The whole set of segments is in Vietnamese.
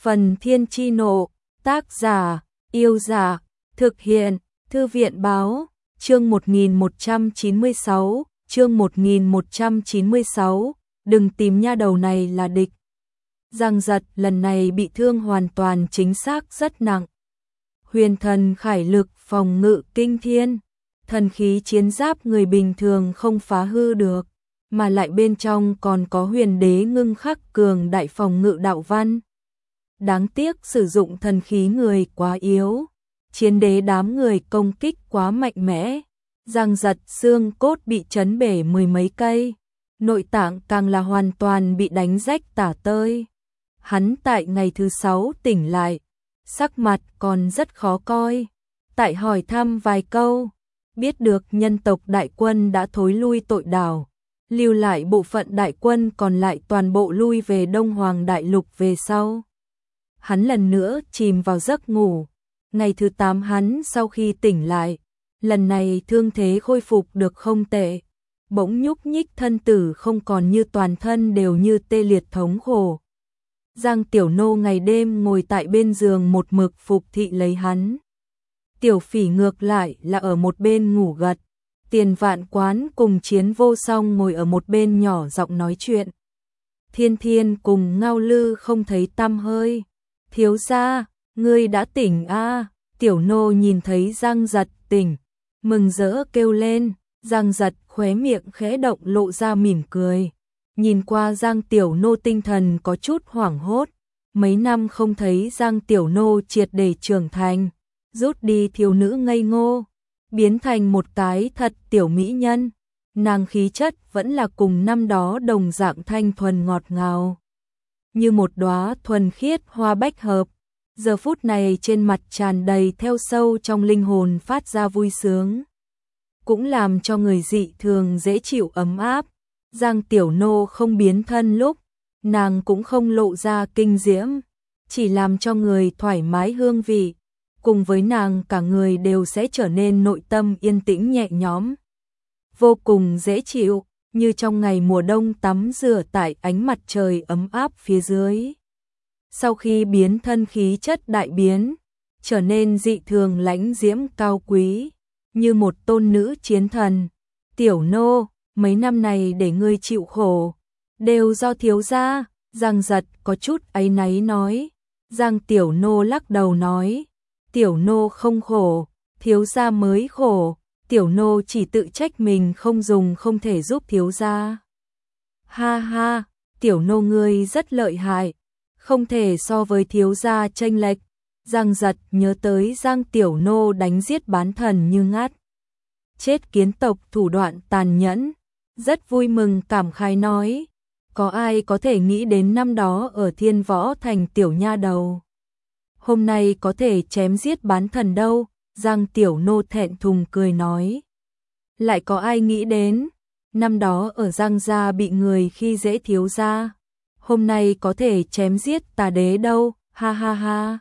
Phần Thiên Chi Nộ, tác giả, Yêu Giả, thực hiện, Thư viện báo, chương 1196, chương 1196, đừng tìm nha đầu này là địch. Giang Giật lần này bị thương hoàn toàn chính xác rất nặng. Huyền thần khải lực phòng ngự kinh thiên, thần khí chiến giáp người bình thường không phá hư được, mà lại bên trong còn có huyền đế ngưng khắc cường đại phòng ngự đạo văn. Đáng tiếc sử dụng thần khí người quá yếu, chiến đế đám người công kích quá mạnh mẽ, Giang Giật xương cốt bị chấn bể mười mấy cây, nội tạng càng là hoàn toàn bị đánh rách tả tơi. Hắn tại ngày thứ 6 tỉnh lại, sắc mặt còn rất khó coi, tại hỏi thăm vài câu, biết được nhân tộc đại quân đã thối lui tội đảo, lưu lại bộ phận đại quân còn lại toàn bộ lui về Đông Hoàng Đại Lục về sau. Hắn lần nữa chìm vào giấc ngủ, ngày thứ 8 hắn sau khi tỉnh lại, lần này thương thế khôi phục được không tệ, bỗng nhúc nhích thân tử không còn như toàn thân đều như tê liệt thống khổ. Giang Tiểu Nô ngày đêm ngồi tại bên giường một mực phục thị lấy hắn. Tiểu Phỉ ngược lại là ở một bên ngủ gật, Tiền Vạn Quán cùng Chiến Vô Song ngồi ở một bên nhỏ giọng nói chuyện. Thiên Thiên cùng Ngao Lư không thấy tăm hơi. Thiếu gia, ngươi đã tỉnh a? Tiểu Nô nhìn thấy Giang Giật tỉnh, mừng rỡ kêu lên. Giang Giật khóe miệng khẽ động lộ ra mỉm cười. Nhìn qua Giang Tiểu Nô tinh thần có chút hoảng hốt. Mấy năm không thấy Giang Tiểu Nô triệt để trưởng thành, rút đi thiếu nữ ngây ngô, biến thành một cái thật tiểu mỹ nhân. Nàng khí chất vẫn là cùng năm đó đồng dạng thanh thuần ngọt ngào, như một đóa thuần khiết hoa bách hợp. Giờ phút này trên mặt tràn đầy theo sâu trong linh hồn phát ra vui sướng, cũng làm cho người dị thường dễ chịu ấm áp. Giang Tiểu Nô không biến thân lúc, nàng cũng không lộ ra kinh diễm, chỉ làm cho người thoải mái hương vị, cùng với nàng cả người đều sẽ trở nên nội tâm yên tĩnh nhẹ nhõm, vô cùng dễ chịu, như trong ngày mùa đông tắm rửa tại ánh mặt trời ấm áp phía dưới. Sau khi biến thân khí chất đại biến, trở nên dị thường lãnh diễm cao quý, như một tôn nữ chiến thần. Tiểu Nô, mấy năm này để ngươi chịu khổ, đều do thiếu gia. Giang Giật có chút áy náy nói. Giang Tiểu Nô lắc đầu nói, Tiểu Nô không khổ, thiếu gia mới khổ, Tiểu Nô chỉ tự trách mình không dùng không thể giúp thiếu gia. Ha ha, Tiểu Nô ngươi rất lợi hại, không thể so với thiếu gia chênh lệch. Giang Giật nhớ tới Giang Tiểu Nô đánh giết bán thần như ngắt chết kiến tộc thủ đoạn tàn nhẫn, rất vui mừng cảm khái nói, có ai có thể nghĩ đến năm đó ở Thiên Võ Thành tiểu nha đầu, hôm nay có thể chém giết bán thần đâu. Giang Tiểu Nô thẹn thùng cười nói, lại có ai nghĩ đến, năm đó ở Giang gia bị người khi dễ thiếu gia, hôm nay có thể chém giết tà đế đâu, ha ha ha.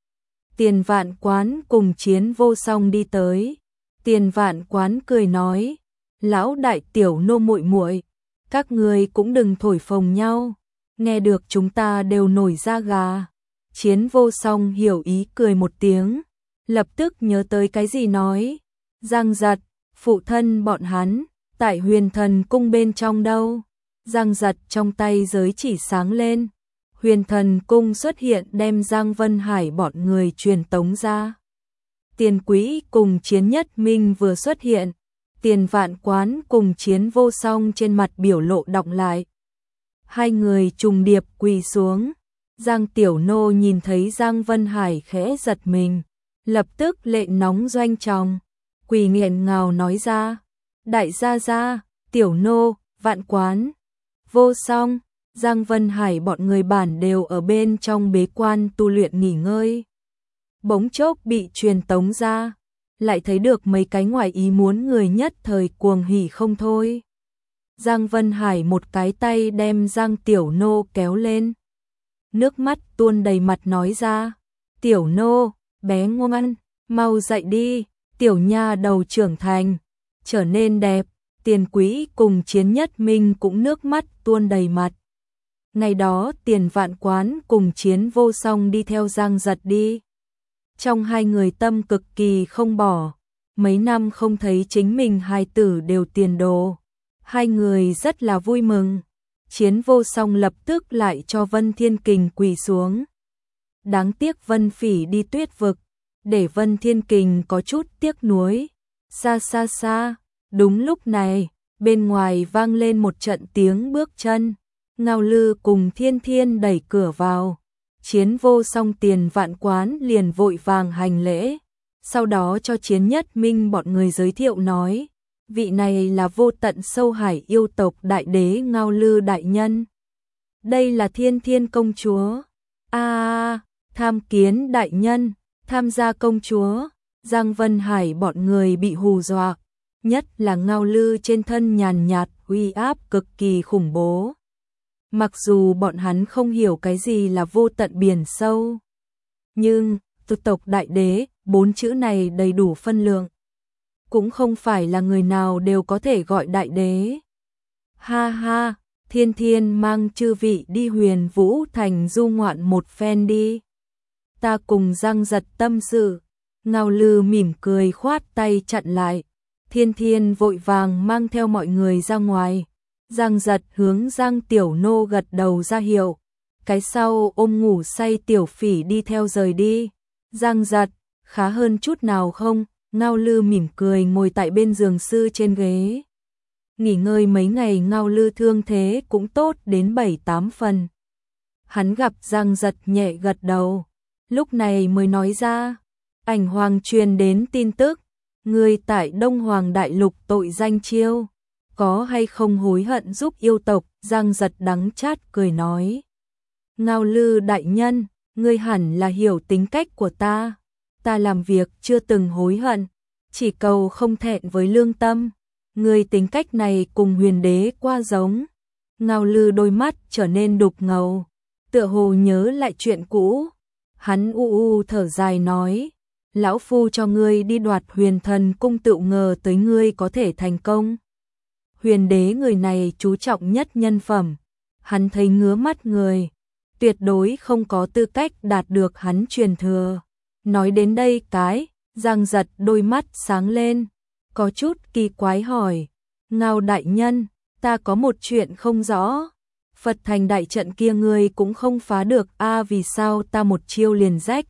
Tiền Vạn Quán cùng Chiến Vô Song đi tới, Tiền Vạn Quán cười nói, lão đại Tiểu Nô muội muội, các người cũng đừng thổi phồng nhau, nghe được chúng ta đều nổi da gà. Chiến Vô Song hiểu ý cười một tiếng, lập tức nhớ tới cái gì nói, Giang Giật, phụ thân bọn hắn, tại Huyền Thần Cung bên trong đâu. Giang Giật trong tay giới chỉ sáng lên, Huyền Thần Cung xuất hiện đem Giang Vân Hải bọn người truyền tống ra. Tiền Quý cùng Chiến Nhất Minh vừa xuất hiện, Tiền Vạn Quán cùng Chiến Vô Song trên mặt biểu lộ đọng lại. Hai người trùng điệp quỳ xuống. Giang Tiểu Nô nhìn thấy Giang Vân Hải khẽ giật mình, lập tức lệ nóng doanh tròng, quỳ nghẹn ngào nói ra, đại gia gia, Tiểu Nô, Vạn Quán, Vô Song. Giang Vân Hải bọn người bản đều ở bên trong bế quan tu luyện nghỉ ngơi, bỗng chốc bị truyền tống ra, lại thấy được mấy cái ngoài ý muốn người nhất thời cuồng hỉ không thôi. Giang Vân Hải một cái tay đem Giang Tiểu Nô kéo lên, nước mắt tuôn đầy mặt nói ra, Tiểu Nô, bé ngoan, mau dậy đi, tiểu nha đầu trưởng thành, trở nên đẹp. Tiền Quý cùng Chiến Nhất Minh cũng nước mắt tuôn đầy mặt. Ngày đó Tiền Vạn Quán cùng Chiến Vô Song đi theo Giang Giật đi. Trong hai người tâm cực kỳ không bỏ, mấy năm không thấy chính mình hai tử đều tiền đồ. Hai người rất là vui mừng. Chiến Vô Song lập tức lại cho Vân Thiên Kình quỳ xuống. Đáng tiếc Vân Phỉ đi Tuyết vực, để Vân Thiên Kình có chút tiếc nuối. Xa xa xa, đúng lúc này, bên ngoài vang lên một trận tiếng bước chân. Ngao Lư cùng Thiên Thiên đẩy cửa vào. Chiến Vô Song Tiền Vạn Quán liền vội vàng hành lễ, sau đó cho Chiến Nhất Minh bọn người giới thiệu nói, vị này là Vô Tận Sâu Hải yêu tộc đại đế Ngao Lư đại nhân. Đây là Thiên Thiên công chúa. Tham Kiến đại nhân, tham gia công chúa. Giang Vân Hải bọn người bị hù dọa, nhất là Ngao Lư trên thân nhàn nhạt uy áp cực kỳ khủng bố. Mặc dù bọn hắn không hiểu cái gì là vô tận biển sâu, nhưng tu tộc đại đế, 4 chữ này đầy đủ phân lượng. Cũng không phải là người nào đều có thể gọi đại đế. Ha ha, Thiên Thiên mang chư vị đi Huyền Vũ Thành du ngoạn một phen đi. Ta cùng Giang Giật tâm sự. Ngao Lư mỉm cười khoát tay chặn lại. Thiên Thiên vội vàng mang theo mọi người ra ngoài. Giang Giật hướng Giang Tiểu Nô gật đầu ra hiệu. Cái sau ôm ngủ say Tiểu Phỉ đi theo rời đi. Giang Giật, khá hơn chút nào không? Ngao Lư mỉm cười ngồi tại bên giường sư trên ghế. Nghỉ ngơi mấy ngày Ngao Lư thương thế cũng tốt đến 7-8 phần. Hắn gặp Giang Giật nhẹ gật đầu. Lúc này mới nói ra. Ảnh Hoàng truyền đến tin tức. Người tại Đông Hoàng Đại Lục tội danh chiêu. Có hay không hối hận giúp yêu tộc? Giang Giật đắng chát cười nói. Ngao Lư đại nhân, ngươi hẳn là hiểu tính cách của ta. Ta làm việc chưa từng hối hận, chỉ cầu không thẹn với lương tâm. Ngươi tính cách này cùng Huyền Đế qua giống. Ngao Lư đôi mắt trở nên đục ngầu, tựa hồ nhớ lại chuyện cũ. Hắn thở dài nói, lão phu cho ngươi đi đoạt Huyền Thần cung tựu ngờ tới ngươi có thể thành công. Huyền Đế người này chú trọng nhất nhân phẩm, hắn thấy ngứa mắt người, tuyệt đối không có tư cách đạt được hắn truyền thừa. Nói đến đây Giang Giật đôi mắt sáng lên, có chút kỳ quái hỏi, Ngao đại nhân, ta có một chuyện không rõ. Phật thành đại trận kia ngươi cũng không phá được vì sao ta một chiêu liền rách?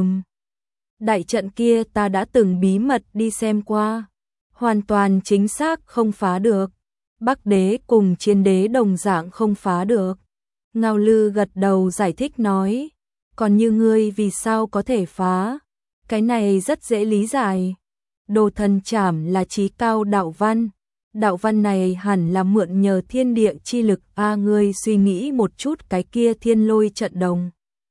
Đại trận kia ta đã từng bí mật đi xem qua, hoàn toàn chính xác không phá được. Bắc đế cùng Chiến đế đồng dạng không phá được. Ngao Lư gật đầu giải thích nói, còn như ngươi vì sao có thể phá? Cái này rất dễ lý giải. Đồ thần trảm là chí cao đạo văn. Đạo văn này hẳn là mượn nhờ thiên địa chi lực. Ngươi suy nghĩ một chút, cái kia thiên lôi trận đồng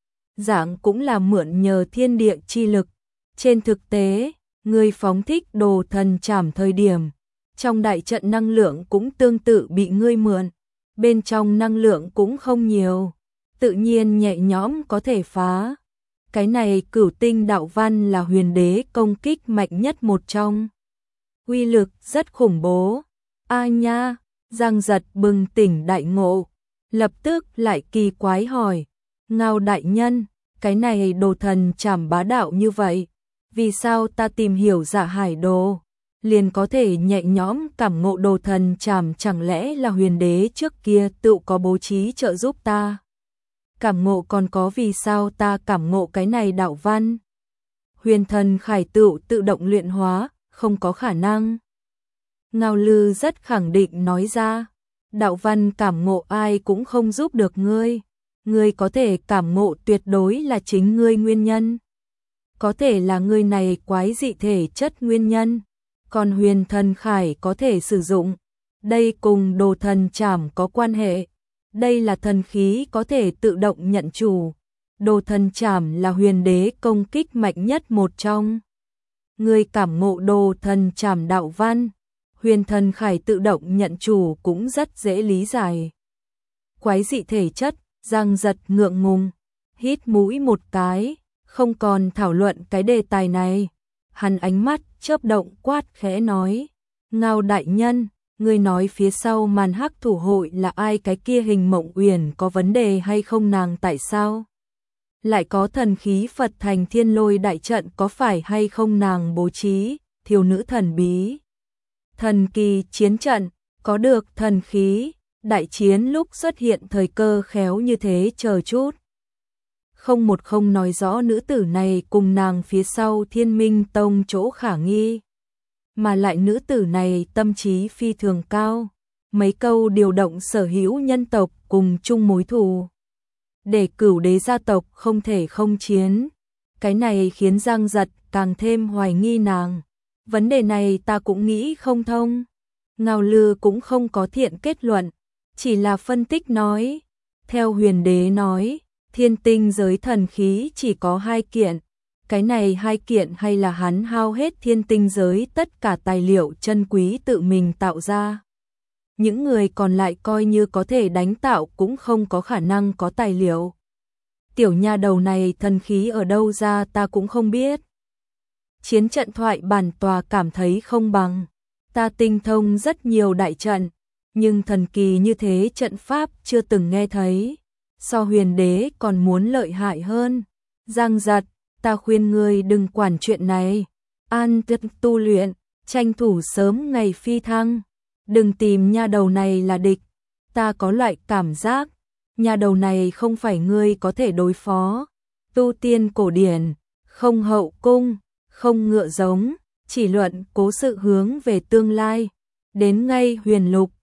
dạng cũng là mượn nhờ thiên địa chi lực. Trên thực tế, ngươi phóng thích đồ thần trảm thời điểm, trong đại trận năng lượng cũng tương tự bị ngươi mượn. Bên trong năng lượng cũng không nhiều, tự nhiên nhẹ nhõm có thể phá. Cái này Cửu Tinh đạo văn là Huyền Đế công kích mạnh nhất một trong. Uy lực rất khủng bố. Nha, Giang Giật bừng tỉnh đại ngộ, lập tức lại kỳ quái hỏi, Ngao đại nhân, cái này đồ thần trảm bá đạo như vậy, vì sao ta tìm hiểu Dạ Hải đồ liền có thể nhẹ nhõm cảm ngộ đồ thần trảm? Chẳng lẽ là Huyền Đế trước kia tự có bố trí trợ giúp ta cảm ngộ? Còn có vì sao ta cảm ngộ cái này đạo văn? Huyền Thần Khải tự động luyện hóa, không có khả năng. Ngao Lư rất khẳng định nói ra, đạo văn cảm ngộ ai cũng không giúp được ngươi. Ngươi có thể cảm ngộ tuyệt đối là chính ngươi nguyên nhân. Có thể là ngươi này quái dị thể chất nguyên nhân. Còn Huyền Thần Khải có thể sử dụng. Đây cùng đồ thần trảm có quan hệ. Đây là thần khí có thể tự động nhận chủ. Đồ thần trảm là Huyền Đế công kích mạnh nhất một trong. Ngươi cảm ngộ đồ thần trảm đạo văn, Huyền Thần Khải tự động nhận chủ cũng rất dễ lý giải. Quái dị thể chất, Giang Giật ngượng ngùng, hít mũi một cái, không còn thảo luận cái đề tài này. Hắn ánh mắt chớp động quát khẽ nói, Ngao đại nhân, Ngươi nói phía sau màn hắc thủ hội là ai, cái kia Hình Mộng Uyển có vấn đề hay không, nàng tại sao lại có thần khí Phật thành Thiên Lôi đại trận, có phải hay không nàng bố trí thiếu nữ thần bí thần kỳ chiến trận, có được thần khí đại chiến lúc xuất hiện thời cơ khéo như thế, chờ chút. Không một không nói rõ nữ tử này cùng nàng phía sau Thiên Minh Tông chỗ khả nghi, mà lại nữ tử này tâm trí phi thường cao, mấy câu điều động sở hữu nhân tộc cùng chung mối thù, để Cửu Đế gia tộc không thể không chiến. Cái này khiến Giang Giật càng thêm hoài nghi nàng. Vấn đề này ta cũng nghĩ không thông. Ngao Lư cũng không có thiện kết luận, chỉ là phân tích nói. Theo Huyền Đế nói, thiên tinh giới thần khí chỉ có 2 kiện. Cái này 2 kiện hay là hắn hao hết thiên tinh giới tất cả tài liệu chân quý tự mình tạo ra. Những người còn lại coi như có thể đánh tạo cũng không có khả năng có tài liệu. Tiểu nha đầu này thần khí ở đâu ra ta cũng không biết. Chiến trận thoại bản tòa cảm thấy không bằng. Ta tinh thông rất nhiều đại trận, nhưng thần kỳ như thế trận pháp chưa từng nghe thấy. So Huyền Đế còn muốn lợi hại hơn. Giang Giật, ta khuyên ngươi đừng quản chuyện này. An tâm tu luyện, tranh thủ sớm ngày phi thăng. Đừng tìm nha đầu này là địch. Ta có loại cảm giác, nha đầu này không phải ngươi có thể đối phó. Tu tiên cổ điển, không hậu cung, không ngựa giống, chỉ luận cố sự hướng về tương lai. Đến ngay Huyền Lục,